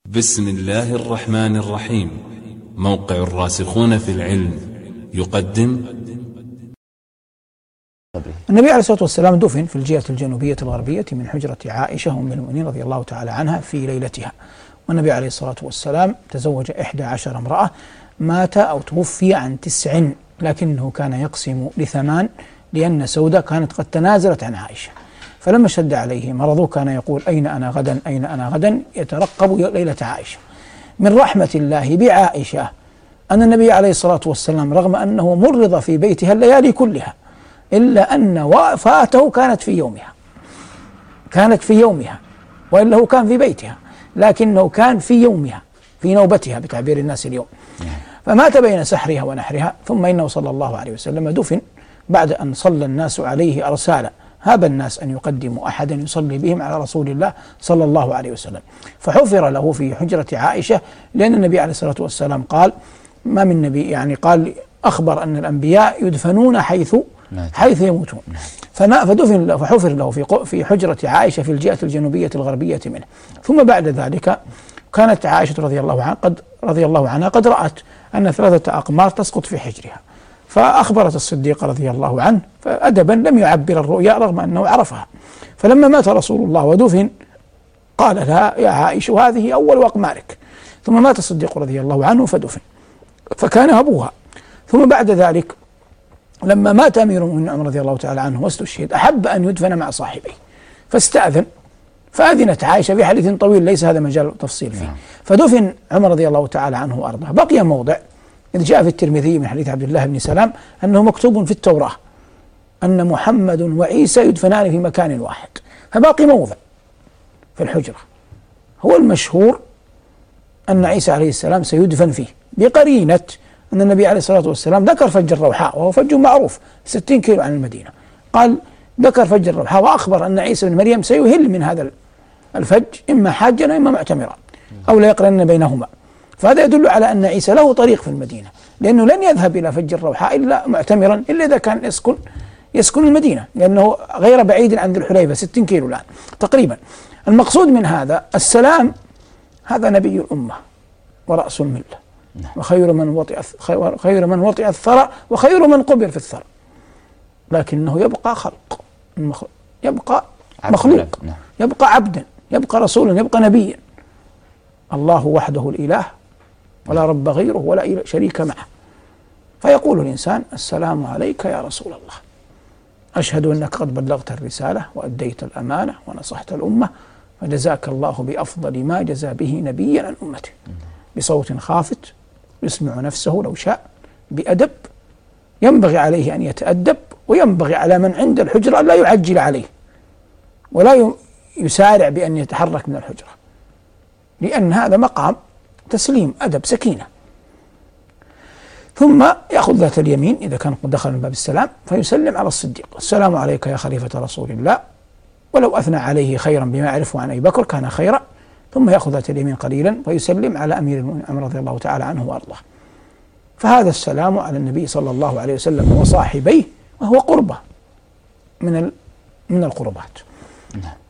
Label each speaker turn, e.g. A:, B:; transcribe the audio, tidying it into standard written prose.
A: بسم الله الرحمن الرحيم. موقع الراسخون في العلم يقدم.
B: النبي عليه الصلاة والسلام دفن في الجهة الجنوبية الغربية من حجرة عائشة أم المؤمنين رضي الله تعالى عنها في ليلتها. والنبي عليه الصلاة والسلام تزوج 11 امرأة، مات أو توفي عن 9، لكنه كان يقسم ل8، لأن سودة كانت قد تنازلت عن عائشة، فلما شد عليه مرضه كان يقول أين أنا غدا أين أنا غدا، يترقب ليلة عائشة. من رحمة الله بعائشة أن النبي عليه الصلاة والسلام رغم أنه مرض في بيتها الليالي كلها، إلا أن وفاته كانت في يومها، وإلا هو كان في بيتها، لكنه كان في يومها، في نوبتها بتعبير الناس اليوم. فمات بين سحرها ونحرها، ثم إنه صلى الله عليه وسلم دفن بعد أن صلى الناس عليه أرسالا، هاب الناس أن يقدموا أحدا يصلي بهم على رسول الله صلى الله عليه وسلم، فحفر له في حجرة عائشة، لأن النبي عليه الصلاة والسلام قال ما من نبي، يعني قال أخبر أن الأنبياء يدفنون حيث يموتون، فدفن له فحفر له في حجرة عائشة في الجهة الجنوبية الغربية منه. ثم بعد ذلك كانت عائشة رضي الله عنها قد رأت أن 3 أقمار تسقط في حجرها، فأخبرت الصديق رضي الله عنه، فأدبا لم يعبر الرؤيا رغم أنه عرفها. فلما مات رسول الله ودفن قال لها يا عائشة هذه أول أقمارك. ثم مات الصديق رضي الله عنه فدفن، فكان أبوها. ثم بعد ذلك لما مات أمير المؤمنين عمر رضي الله تعالى عنه واستشهد، أحب أن يدفن مع صاحبيه، فاستأذن، فأذنت عائشة في حديث طويل ليس هذا مجال تفصيل فيه، فدفن عمر رضي الله تعالى عنه وأرضاه. بقي موضع إذ جاء في الترمذي من حديث عبد الله بن سلام أنه مكتوب في التوراة أن محمد وعيسى يدفنان في مكان واحد، فباقي موضع في الحجرة هو المشهور أن عيسى عليه السلام سيدفن فيه، بقرينة أن النبي عليه الصلاة والسلام ذكر فج الروحاء، وهو فج معروف 60 كيلو عن المدينة، قال ذكر فج الروحاء وأخبر أن عيسى بن مريم سيهل من هذا الفج إما حاجا وإما معتمرا أو لا يقرن بينهما. فهذا يدل على أن عيسى له طريق في المدينة، لأنه لن يذهب إلى فج الروحاء إلا معتمرا، إلا إذا كان يسكن المدينة، لأنه غير بعيد عن ذي الحليفة 60 كيلو الآن تقريبا. المقصود من هذا السلام، هذا نبي الأمة ورأس الملة، وخير من وطئ الثرى وخير من قبر في الثرى، لكنه يبقى خلق، يبقى مخلوق، يبقى عبدا، يبقى رسولا، يبقى نبيا. الله وحده الإله ولا رب غيره ولا شريك معه، فيقول الإنسان السلام عليك يا رسول الله، أشهد أنك قد بلغت الرسالة وأديت الأمانة ونصحت الأمة، فجزاك الله بأفضل ما جزى به نبيا عن أمته، بصوت خافت يسمع نفسه لو شاء، بأدب، ينبغي عليه أن يتأدب، وينبغي على من عند الحجرة أن لا يعجل عليه ولا يسارع بأن يتحرك من الحجرة، لأن هذا مقام تسليم أدب سكينة. ثم يأخذ ذات اليمين إذا كان قد دخل من باب السلام فيسلم على الصديق، السلام عليك يا خليفة رسول الله، ولو أثنى عليه خيرا بما يعرفه عن أبي بكر كان خيرا. ثم يأخذ ذات اليمين قليلا ويسلم على أمير المؤمنين عمر رضي الله تعالى عنه وأرضاه. فهذا السلام على النبي صلى الله عليه وسلم وصاحبيه، وهو قربة من القربات.